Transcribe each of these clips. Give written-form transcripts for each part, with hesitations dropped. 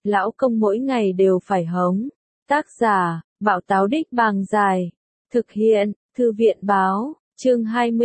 lão công mỗi ngày đều phải hống. Tác giả, Bảo Táo Đích Bàng Dài. Thực hiện, Thư viện Báo, chương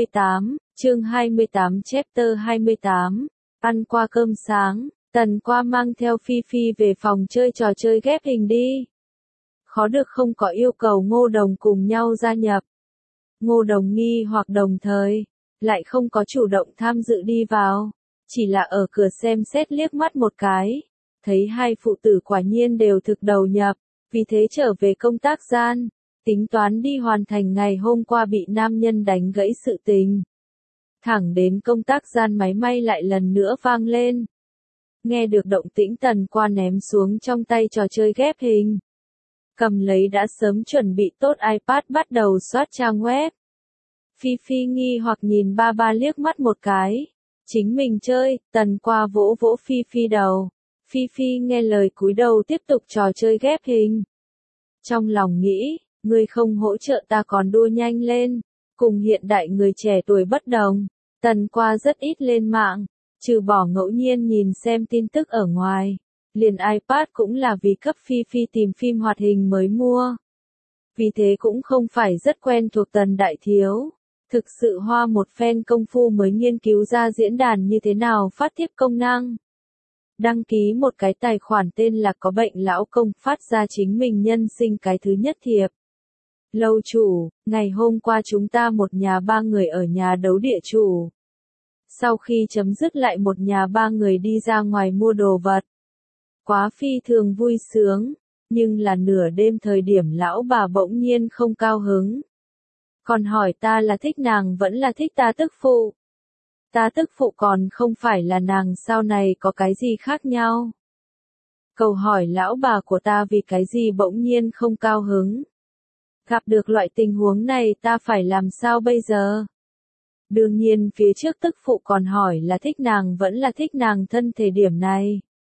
28 chapter 28. Ăn qua cơm sáng, Tần Qua mang theo Phi Phi về phòng chơi trò chơi ghép hình đi. Khó được không có yêu cầu Ngô Đồng cùng nhau gia nhập. Ngô Đồng nghi hoặc đồng thời, lại không có chủ động tham dự đi vào, chỉ là ở cửa xem xét liếc mắt một cái, thấy hai phụ tử quả nhiên đều thực đầu nhập, vì thế trở về công tác gian, tính toán đi hoàn thành ngày hôm qua bị nam nhân đánh gãy sự tình. Thẳng đến công tác gian máy may lại lần nữa vang lên. Nghe được động tĩnh Tần Qua ném xuống trong tay trò chơi ghép hình. Cầm lấy đã sớm chuẩn bị tốt iPad bắt đầu soát trang web. Phi Phi nghi hoặc nhìn ba ba liếc mắt một cái. Chính mình chơi, Tần Qua vỗ vỗ Phi Phi đầu. Phi Phi nghe lời cúi đầu tiếp tục trò chơi ghép hình. Trong lòng nghĩ, ngươi không hỗ trợ ta còn đua nhanh lên. Cùng hiện đại người trẻ tuổi bất đồng, Tần Qua rất ít lên mạng, trừ bỏ ngẫu nhiên nhìn xem tin tức ở ngoài. Liền iPad cũng là vì cấp Phi Phi tìm phim hoạt hình mới mua. Vì thế cũng không phải rất quen thuộc Tần Đại Thiếu. Thực sự hoa một phen công phu mới nghiên cứu ra diễn đàn như thế nào phát tiếp công năng. Đăng ký một cái tài khoản tên là Có Bệnh Lão Công phát ra chính mình nhân sinh cái thứ nhất thiệp. Lâu chủ, ngày hôm qua chúng ta một nhà ba người ở nhà đấu địa chủ. Sau khi chấm dứt lại một nhà ba người đi ra ngoài mua đồ vật. Quá phi thường vui sướng, nhưng là nửa đêm thời điểm lão bà bỗng nhiên không cao hứng. Còn hỏi ta là thích nàng vẫn là thích ta tức phụ. Ta tức phụ còn không phải là nàng sau này có cái gì khác nhau. Câu hỏi lão bà của ta vì cái gì bỗng nhiên không cao hứng. Gặp được loại tình huống này ta phải làm sao bây giờ? Đương nhiên phía trước tức phụ còn hỏi là thích nàng vẫn là thích nàng thân thể điểm này.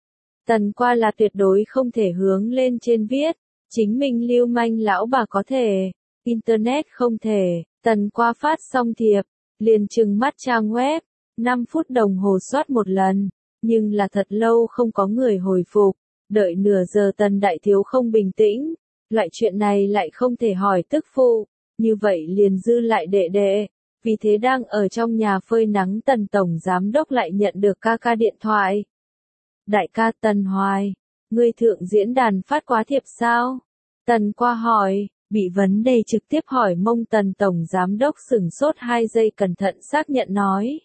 Tần Qua là tuyệt đối không thể hướng lên trên viết, chính mình lưu manh lão bà có thể, internet không thể. Tần Qua phát xong thiệp, liền trừng mắt trang web, 5 phút đồng hồ soát một lần, nhưng là thật lâu không có người hồi phục, đợi nửa giờ Tần Đại Thiếu không bình tĩnh, loại chuyện này lại không thể hỏi tức phụ, như vậy liền dư lại đệ đệ, vì thế đang ở trong nhà phơi nắng Tần Tổng Giám Đốc lại nhận được ca ca điện thoại. Đại ca Tần Hoài, ngươi thượng diễn đàn phát quá thiệp sao? Tần Qua hỏi, bị vấn đề trực tiếp hỏi mông Tần Tổng Giám Đốc sửng sốt 2 giây cẩn thận xác nhận nói.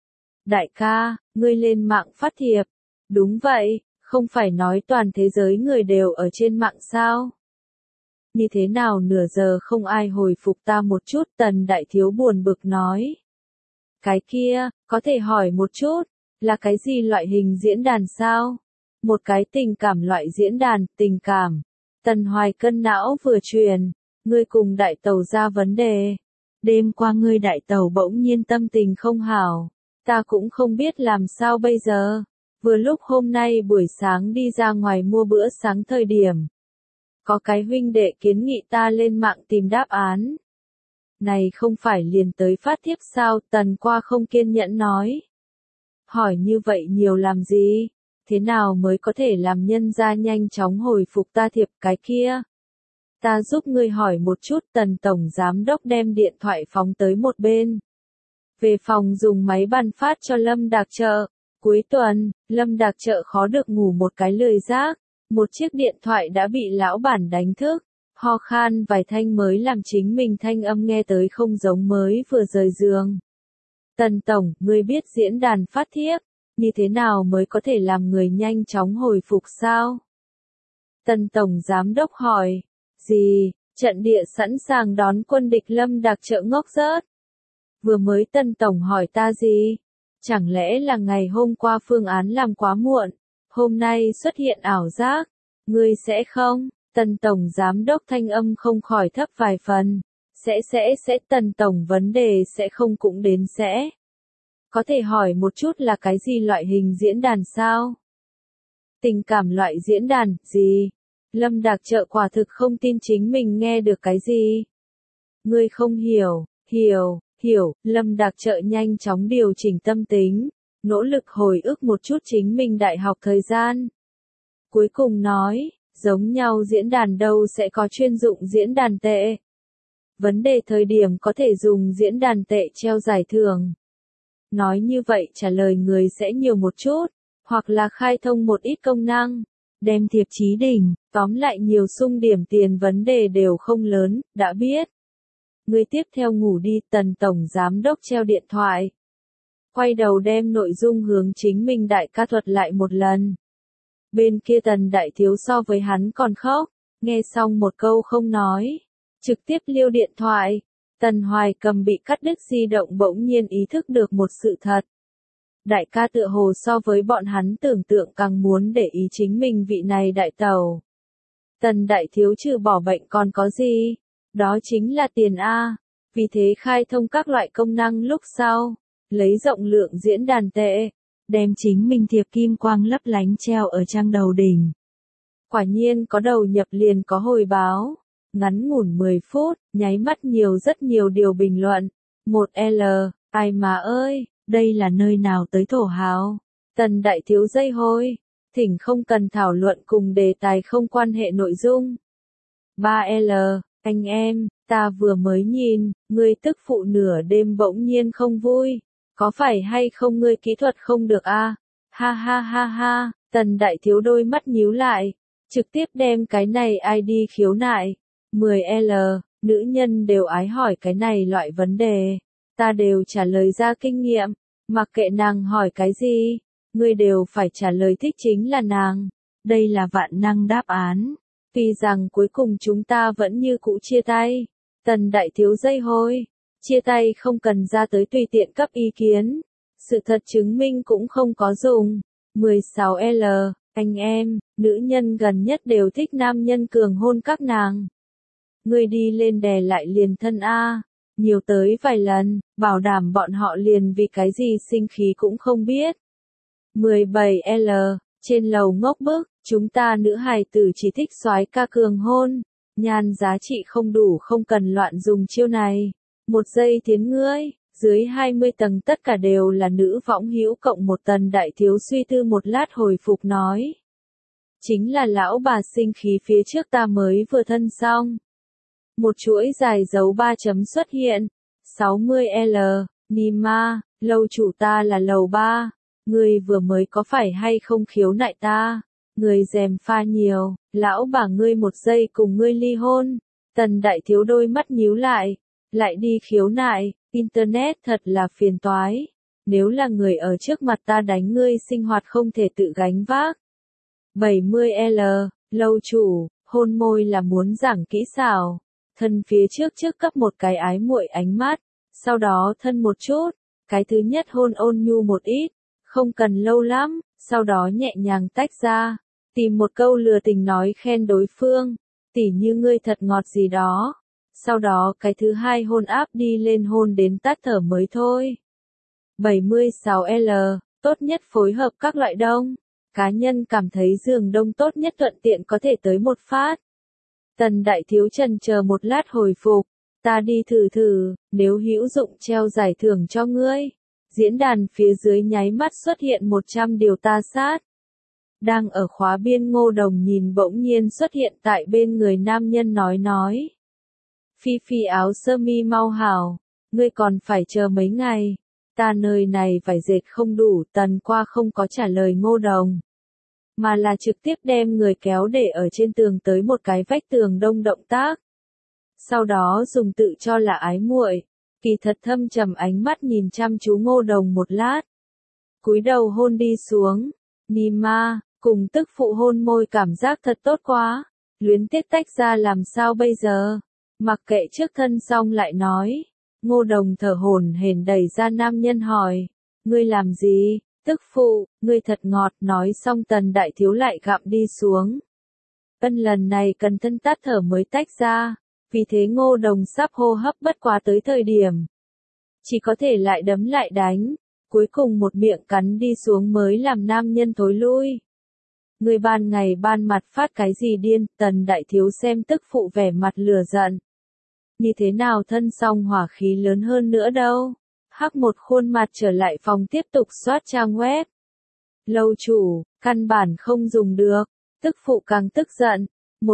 Đại ca, ngươi lên mạng phát thiệp. Đúng vậy, không phải nói toàn thế giới người đều ở trên mạng sao? Như thế nào nửa giờ không ai hồi phục ta một chút? Tần Đại Thiếu buồn bực nói. Cái kia, có thể hỏi một chút, là cái gì loại hình diễn đàn sao? Một cái tình cảm loại diễn đàn, tình cảm. Tần Hoài cân não vừa truyền, ngươi cùng đại tàu ra vấn đề. Đêm qua ngươi đại tàu bỗng nhiên tâm tình không hảo, ta cũng không biết làm sao bây giờ. Vừa lúc hôm nay buổi sáng đi ra ngoài mua bữa sáng thời điểm. Có cái huynh đệ kiến nghị ta lên mạng tìm đáp án. Này không phải liền tới phát thiếp sao? Tần Qua không kiên nhẫn nói. Hỏi như vậy nhiều làm gì? Thế nào mới có thể làm nhân gia nhanh chóng hồi phục ta thiệp cái kia? Ta giúp ngươi hỏi một chút. Tần Tổng Giám Đốc đem điện thoại phóng tới một bên. Về phòng dùng máy bàn phát cho Lâm Đạc Trợ. Cuối tuần, Lâm Đạc Trợ khó được ngủ một cái lười giác. Một chiếc điện thoại đã bị lão bản đánh thức. Ho khan vài thanh mới làm chính mình thanh âm nghe tới không giống mới vừa rời giường. Tần Tổng, ngươi biết diễn đàn phát thiếp, như thế nào mới có thể làm người nhanh chóng hồi phục sao? Tần Tổng Giám Đốc hỏi, gì, trận địa sẵn sàng đón quân địch? Lâm Đạc Trợ ngốc rớt. Vừa mới Tần Tổng hỏi ta gì? Chẳng lẽ là ngày hôm qua phương án làm quá muộn, hôm nay xuất hiện ảo giác, ngươi sẽ không? Tần Tổng Giám Đốc thanh âm không khỏi thấp vài phần. Sẽ Tần Tổng vấn đề sẽ không cũng đến sẽ. Có thể hỏi một chút là cái gì loại hình diễn đàn sao? Tình cảm loại diễn đàn, gì? Lâm Đạc Trợ quả thực không tin chính mình nghe được cái gì. Ngươi không hiểu, hiểu, Lâm Đạc Trợ nhanh chóng điều chỉnh tâm tính, nỗ lực hồi ức một chút chính mình đại học thời gian. Cuối cùng nói, giống nhau diễn đàn đâu sẽ có chuyên dụng diễn đàn tệ. Vấn đề thời điểm có thể dùng diễn đàn tệ treo giải thưởng. Nói như vậy trả lời người sẽ nhiều một chút, hoặc là khai thông một ít công năng, đem thiệp chí đỉnh, tóm lại nhiều xung điểm tiền vấn đề đều không lớn, đã biết. Người tiếp theo ngủ đi, Tần Tổng Giám Đốc treo điện thoại. Quay đầu đem nội dung hướng chính mình đại ca thuật lại một lần. Bên kia Tần Đại Thiếu so với hắn còn khóc, nghe xong một câu không nói. Trực tiếp liêu điện thoại. Tần Hoài Cầm bị cắt đứt di động bỗng nhiên ý thức được một sự thật. Đại ca tựa hồ so với bọn hắn tưởng tượng càng muốn để ý chính mình vị này đại tẩu. Tần Đại Thiếu trừ bỏ bệnh còn có gì? Đó chính là tiền A. Vì thế khai thông các loại công năng lúc sau, lấy rộng lượng diễn đàn tệ, đem chính mình thiệp kim quang lấp lánh treo ở trang đầu đỉnh. Quả nhiên có đầu nhập liền có hồi báo. Ngắn ngủn 10 phút, nháy mắt rất nhiều điều bình luận. 1L, ai mà ơi, đây là nơi nào tới thổ hào. Tần Đại Thiếu dây hôi, thỉnh không cần thảo luận cùng đề tài không quan hệ nội dung. 3L, anh em, ta vừa mới nhìn, ngươi tức phụ nửa đêm bỗng nhiên không vui. Có phải hay không ngươi kỹ thuật không được a? Ha ha ha ha, Tần Đại Thiếu đôi mắt nhíu lại, trực tiếp đem cái này ID khiếu nại. 10L, nữ nhân đều ái hỏi cái này loại vấn đề. Ta đều trả lời ra kinh nghiệm, mặc kệ nàng hỏi cái gì, ngươi đều phải trả lời thích chính là nàng. Đây là vạn năng đáp án. Tuy rằng cuối cùng chúng ta vẫn như cũ chia tay. Tần Đại Thiếu dây hôi. Chia tay không cần ra tới tùy tiện cấp ý kiến. Sự thật chứng minh cũng không có dùng. 16L, anh em, nữ nhân gần nhất đều thích nam nhân cường hôn các nàng. Ngươi đi lên đè lại liền thân A. Nhiều tới vài lần, bảo đảm bọn họ liền vì cái gì sinh khí cũng không biết. 17L, trên lầu ngốc bức, chúng ta nữ hài tử chỉ thích soái ca cường hôn. Nhan giá trị không đủ không cần loạn dùng chiêu này. Một giây thiến ngươi, dưới 20 tầng tất cả đều là nữ võng hữu cộng một Tần Đại Thiếu suy tư một lát hồi phục nói. Chính là lão bà sinh khí phía trước ta mới vừa thân xong. Một chuỗi dài dấu 3 chấm xuất hiện. 60L, Nima, lâu chủ ta là lầu 3. Người vừa mới có phải hay không khiếu nại ta? Người dèm pha nhiều, lão bà ngươi một giây cùng ngươi ly hôn. Tần Đại Thiếu đôi mắt nhíu lại. Lại đi khiếu nại, Internet thật là phiền toái. Nếu là người ở trước mặt ta đánh ngươi sinh hoạt không thể tự gánh vác. 70L, lâu chủ, hôn môi là muốn giảng kỹ xảo. Thân phía trước cấp một cái ái muội ánh mắt, sau đó thân một chút, cái thứ nhất hôn ôn nhu một ít, không cần lâu lắm, sau đó nhẹ nhàng tách ra, tìm một câu lừa tình nói khen đối phương, tỉ như ngươi thật ngọt gì đó. Sau đó cái thứ hai hôn áp đi lên hôn đến tắt thở mới thôi. 76L, tốt nhất phối hợp các loại đông. Cá nhân cảm thấy giường đông tốt nhất thuận tiện có thể tới một phát. Tần Đại Thiếu chần chờ một lát hồi phục. Ta đi thử, nếu hữu dụng treo giải thưởng cho ngươi. Diễn đàn phía dưới nháy mắt xuất hiện 100 điều ta sát. Đang ở khóa biên Ngô Đồng nhìn bỗng nhiên xuất hiện tại bên người nam nhân nói. Phi Phi áo sơ mi mau hảo, ngươi còn phải chờ mấy ngày. Ta nơi này phải dệt không đủ, Tần Qua không có trả lời Ngô Đồng. Mà là trực tiếp đem người kéo để ở trên tường tới một cái vách tường đông động tác. Sau đó dùng tự cho là ái muội, kỳ thật thâm trầm ánh mắt nhìn chăm chú Ngô Đồng một lát. Cúi đầu hôn đi xuống, Nima, cùng tức phụ hôn môi cảm giác thật tốt quá, luyến tiếc tách ra làm sao bây giờ, mặc kệ trước thân xong lại nói. Ngô Đồng thở hổn hển đẩy ra nam nhân hỏi, ngươi làm gì? Tức phụ, ngươi thật ngọt, nói xong Tần Đại Thiếu lại gặm đi xuống. Lần này cần thân tắt thở mới tách ra, vì thế Ngô Đồng sắp hô hấp bất quá tới thời điểm. Chỉ có thể lại đấm lại đánh, cuối cùng một miệng cắn đi xuống mới làm nam nhân thối lui. Người ban ngày ban mặt phát cái gì điên, Tần Đại Thiếu xem tức phụ vẻ mặt lửa giận. Như thế nào thân song hỏa khí lớn hơn nữa đâu. Hắc một khuôn mặt trở lại phòng tiếp tục soát trang web. Lâu chủ, căn bản không dùng được. Tức phụ càng tức giận.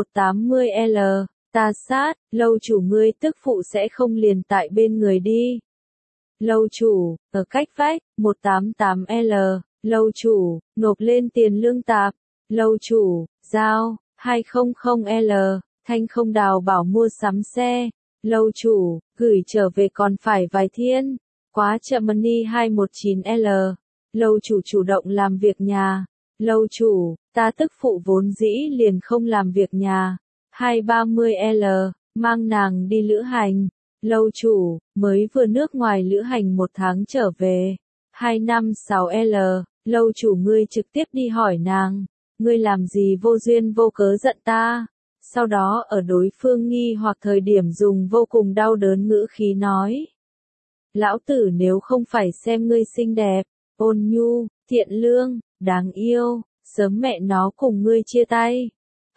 180L, ta sát, lâu chủ ngươi tức phụ sẽ không liền tại bên người đi. Lâu chủ, ở cách vách, 188L, lâu chủ, nộp lên tiền lương tạp. Lâu chủ, giao, 200L, Thanh không đào bảo mua sắm xe. Lâu chủ, gửi trở về còn phải vài thiên. Quá chậm money 219L. Lâu chủ chủ động làm việc nhà. Lâu chủ, ta tức phụ vốn dĩ liền không làm việc nhà. 230L, mang nàng đi lữ hành. Lâu chủ, mới vừa nước ngoài lữ hành 1 tháng trở về. 256L, lâu chủ ngươi trực tiếp đi hỏi nàng. Ngươi làm gì vô duyên vô cớ giận ta? Sau đó ở đối phương nghi hoặc thời điểm dùng vô cùng đau đớn ngữ khí nói. Lão tử nếu không phải xem ngươi xinh đẹp, ôn nhu, thiện lương, đáng yêu, sớm mẹ nó cùng ngươi chia tay.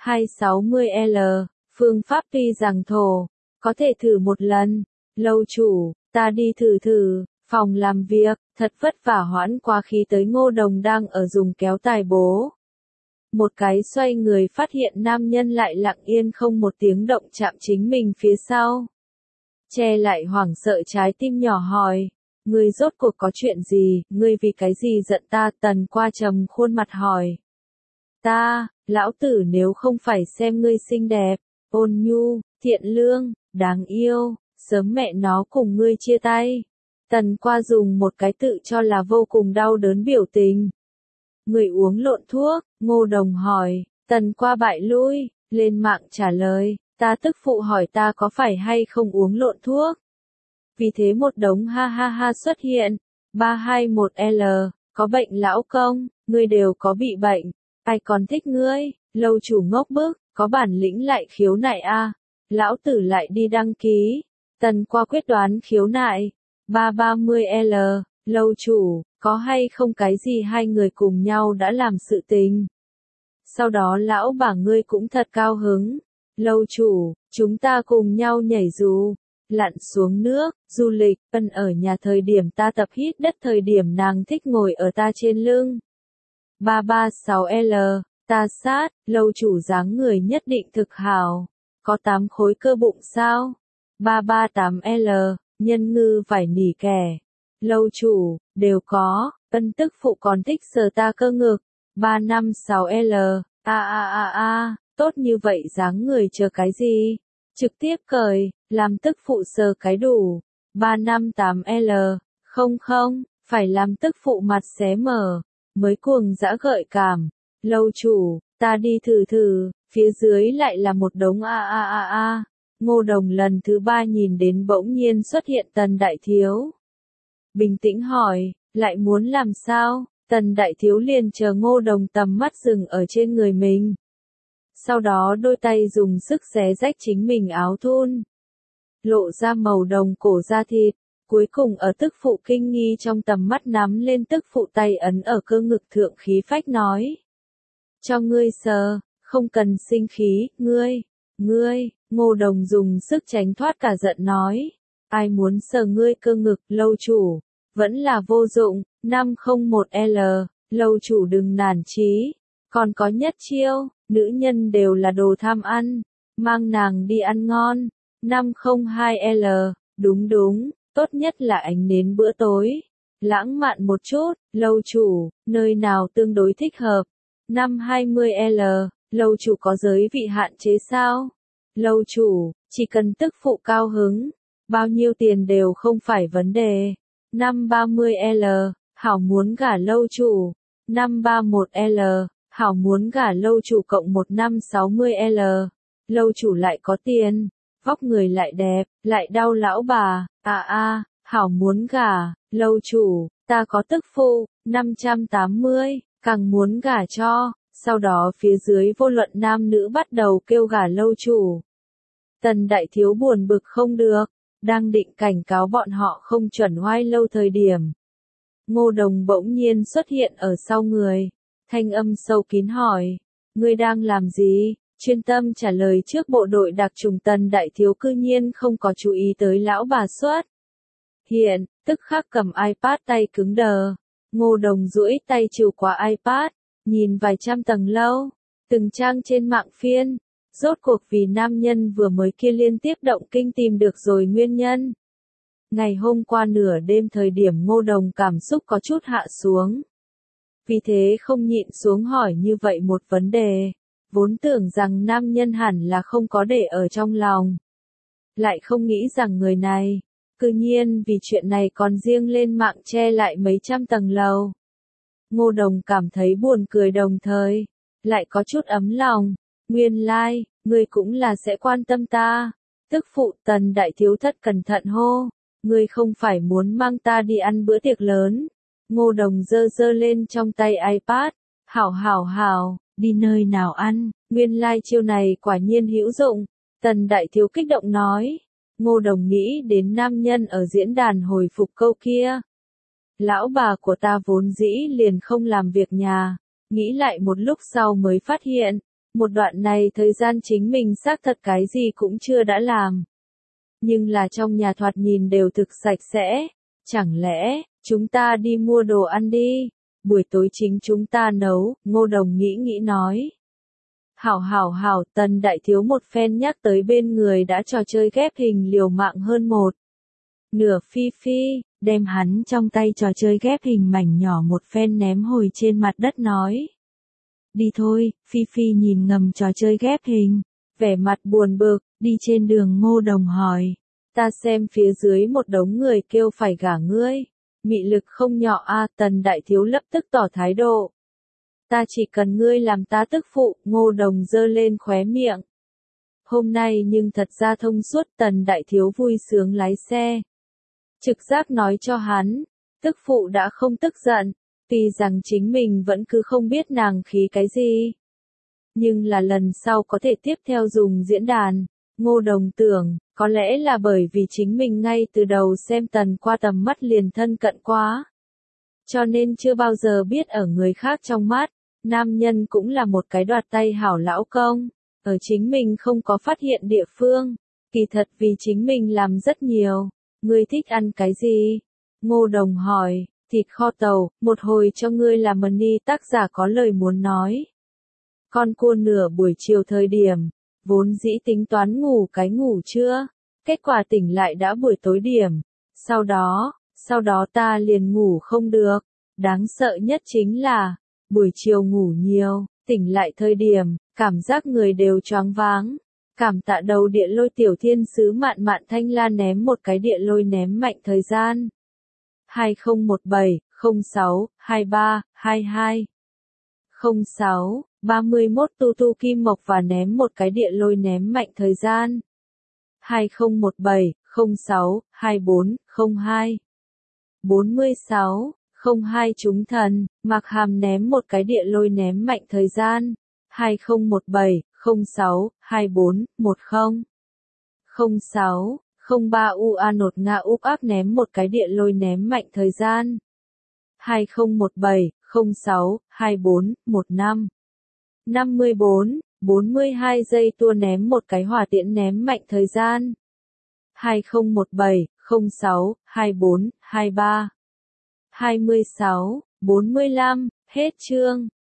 260L, phương pháp tuy rằng thổ, có thể thử một lần. Lâu chủ, ta đi thử, phòng làm việc, thật vất vả hoãn quá khí tới Ngô Đồng đang ở dùng kéo tài bố. Một cái xoay người phát hiện nam nhân lại lặng yên không một tiếng động chạm chính mình phía sau. Che lại hoảng sợ trái tim nhỏ hỏi, ngươi rốt cuộc có chuyện gì, ngươi vì cái gì giận ta? Tần Qua trầm khuôn mặt hỏi. Ta, lão tử nếu không phải xem ngươi xinh đẹp, ôn nhu, thiện lương, đáng yêu, sớm mẹ nó cùng ngươi chia tay. Tần Qua dùng một cái tự cho là vô cùng đau đớn biểu tình. Người uống lộn thuốc, Ngô Đồng hỏi. Tần Qua bại lui, lên mạng trả lời, ta tức phụ hỏi ta có phải hay không uống lộn thuốc. Vì thế một đống ha ha ha xuất hiện. 321L, có bệnh lão công, ngươi đều có bị bệnh, ai còn thích ngươi? Lâu chủ ngốc bức, có bản lĩnh lại khiếu nại a. Lão tử lại đi đăng ký. Tần Qua quyết đoán khiếu nại. 330L, lâu chủ, có hay không cái gì hai người cùng nhau đã làm sự tình? Sau đó lão bà ngươi cũng thật cao hứng. Lâu chủ, chúng ta cùng nhau nhảy dù, lặn xuống nước, du lịch, ở nhà thời điểm ta tập hít đất thời điểm nàng thích ngồi ở ta trên lưng. 336L, ta sát, lâu chủ dáng người nhất định thực hảo. Có 8 khối cơ bụng sao? 338L, nhân ngư vải nỉ kẻ. Lâu chủ, đều có, tức phụ còn thích sờ ta cơ ngực. 356L, tốt như vậy dáng người chờ cái gì? Trực tiếp cởi, làm tức phụ sờ cái đủ. 358L, không, phải làm tức phụ mặt xé mở, mới cuồng dã gợi cảm. Lâu chủ, ta đi thử, phía dưới lại là một đống Ngô Đồng lần thứ 3 nhìn đến bỗng nhiên xuất hiện Tần Đại Thiếu. Bình tĩnh hỏi, lại muốn làm sao? Tần Đại Thiếu liền chờ Ngô Đồng tầm mắt dừng ở trên người mình. Sau đó đôi tay dùng sức xé rách chính mình áo thun. Lộ ra màu đồng cổ da thịt, cuối cùng ở tức phụ kinh nghi trong tầm mắt nắm lên tức phụ tay ấn ở cơ ngực thượng khí phách nói. Cho ngươi sờ, không cần sinh khí, ngươi, Ngô Đồng dùng sức tránh thoát cả giận nói. Ai muốn sờ ngươi cơ ngực, lâu chủ, vẫn là vô dụng. 501L, lâu chủ đừng nản chí, còn có nhất chiêu, nữ nhân đều là đồ tham ăn, mang nàng đi ăn ngon. 502L, đúng, tốt nhất là ánh nến bữa tối, lãng mạn một chút, lâu chủ, nơi nào tương đối thích hợp. 520L, lâu chủ có giới vị hạn chế sao? Lâu chủ, chỉ cần tức phụ cao hứng, bao nhiêu tiền đều không phải vấn đề. 530L, hảo muốn gả lâu chủ. 531L, hảo muốn gả lâu chủ cộng 1560L, lâu chủ lại có tiền, vóc người lại đẹp, lại đau lão bà. Hảo muốn gả, lâu chủ, ta có tức phụ. 580, càng muốn gả cho. Sau đó phía dưới vô luận nam nữ bắt đầu kêu gả lâu chủ. Tần Đại Thiếu buồn bực không được, đang định cảnh cáo bọn họ không chuẩn oai lâu thời điểm. Ngô Đồng bỗng nhiên xuất hiện ở sau người, thanh âm sâu kín hỏi, ngươi đang làm gì? Chuyên tâm trả lời trước bộ đội đặc trùng. Tần Đại Thiếu cư nhiên không có chú ý tới lão bà xuất hiện, tức khắc cầm iPad tay cứng đờ. Ngô Đồng duỗi tay chìu qua iPad, nhìn vài trăm tầng lâu, Từng trang trên mạng phiên. Rốt cuộc vì nam nhân vừa mới kia liên tiếp động kinh tìm được rồi nguyên nhân. Ngày hôm qua nửa đêm thời điểm Ngô Đồng cảm xúc có chút hạ xuống. Vì thế không nhịn xuống hỏi như vậy một vấn đề. Vốn tưởng rằng nam nhân hẳn là không có để ở trong lòng. Lại không nghĩ rằng người này, cư nhiên vì chuyện này còn riêng lên mạng che lại mấy trăm tầng lầu. Ngô Đồng cảm thấy buồn cười đồng thời, lại có chút ấm lòng. Nguyên lai, ngươi cũng là sẽ quan tâm ta. Tức phụ Tần đại thiếu thất cẩn thận hô. Ngươi không phải muốn mang ta đi ăn bữa tiệc lớn. Ngô Đồng giơ giơ lên trong tay iPad. Hảo, đi nơi nào ăn. Nguyên lai chiêu này quả nhiên hữu dụng. Tần đại thiếu kích động nói. Ngô Đồng nghĩ đến nam nhân ở diễn đàn hồi phục câu kia. Lão bà của ta vốn dĩ liền không làm việc nhà. Nghĩ lại một lúc sau mới phát hiện. Một đoạn này thời gian chính mình xác thật cái gì cũng chưa đã làm. Nhưng là trong nhà thoạt nhìn đều thực sạch sẽ. Chẳng lẽ, chúng ta đi mua đồ ăn đi. Buổi tối chính chúng ta nấu, Ngô Đồng nghĩ nói. Hảo, Tần đại thiếu một phen nhắc tới bên người đã trò chơi ghép hình liều mạng hơn một. Nửa phi, đem hắn trong tay trò chơi ghép hình mảnh nhỏ một phen ném hồi trên mặt đất nói. Đi thôi, Phi nhìn ngầm trò chơi ghép hình, vẻ mặt buồn bực, đi trên đường Ngô Đồng hỏi. Ta xem phía dưới một đống người kêu phải gả ngươi. Mị lực không nhỏ a. Tần đại thiếu lập tức tỏ thái độ. Ta chỉ cần ngươi làm ta tức phụ. Ngô Đồng giơ lên khóe miệng. Hôm nay nhưng thật ra thông suốt. Tần đại thiếu vui sướng lái xe. Trực giác nói cho hắn, tức phụ đã không tức giận, tuy rằng chính mình vẫn cứ không biết nàng khí cái gì. Nhưng là lần sau có thể tiếp theo dùng diễn đàn. Ngô Đồng tưởng, có lẽ là bởi vì chính mình ngay từ đầu xem Tần qua tầm mắt liền thân cận quá. Cho nên chưa bao giờ biết ở người khác trong mắt, nam nhân cũng là một cái đoạt tay hảo lão công. Ở chính mình không có phát hiện địa phương, kỳ thật vì chính mình làm rất nhiều. Ngươi thích ăn cái gì? Ngô Đồng hỏi. Thịt kho tàu, một hồi cho ngươi làm menu. Tác giả có lời muốn nói. Con cua nửa buổi chiều thời điểm, vốn dĩ tính toán ngủ trưa, kết quả tỉnh lại đã buổi tối điểm. Sau đó ta liền ngủ không được. Đáng sợ nhất chính là, buổi chiều ngủ nhiều, tỉnh lại thời điểm, cảm giác người đều choáng váng. Cảm tạ đầu địa lôi tiểu thiên sứ Mạn Thanh La ném một cái địa lôi ném mạnh thời gian. 2017, 06, 23, 22. 06, 31 tu kim mộc và ném một cái địa lôi ném mạnh thời gian. 2017, 06, 24, 02. 46, 02 trúng thần, Mạc Hàm ném một cái địa lôi ném mạnh thời gian. 2017, 06, 24, 10. 06, 03 UA nột Nga úp áp ném một cái địa lôi ném mạnh thời gian. 2017, 06, 24, 15. 54, 42 giây tua ném một cái hỏa tiễn ném mạnh thời gian. 2017, 06, 24, 23. 26, 45, hết chương.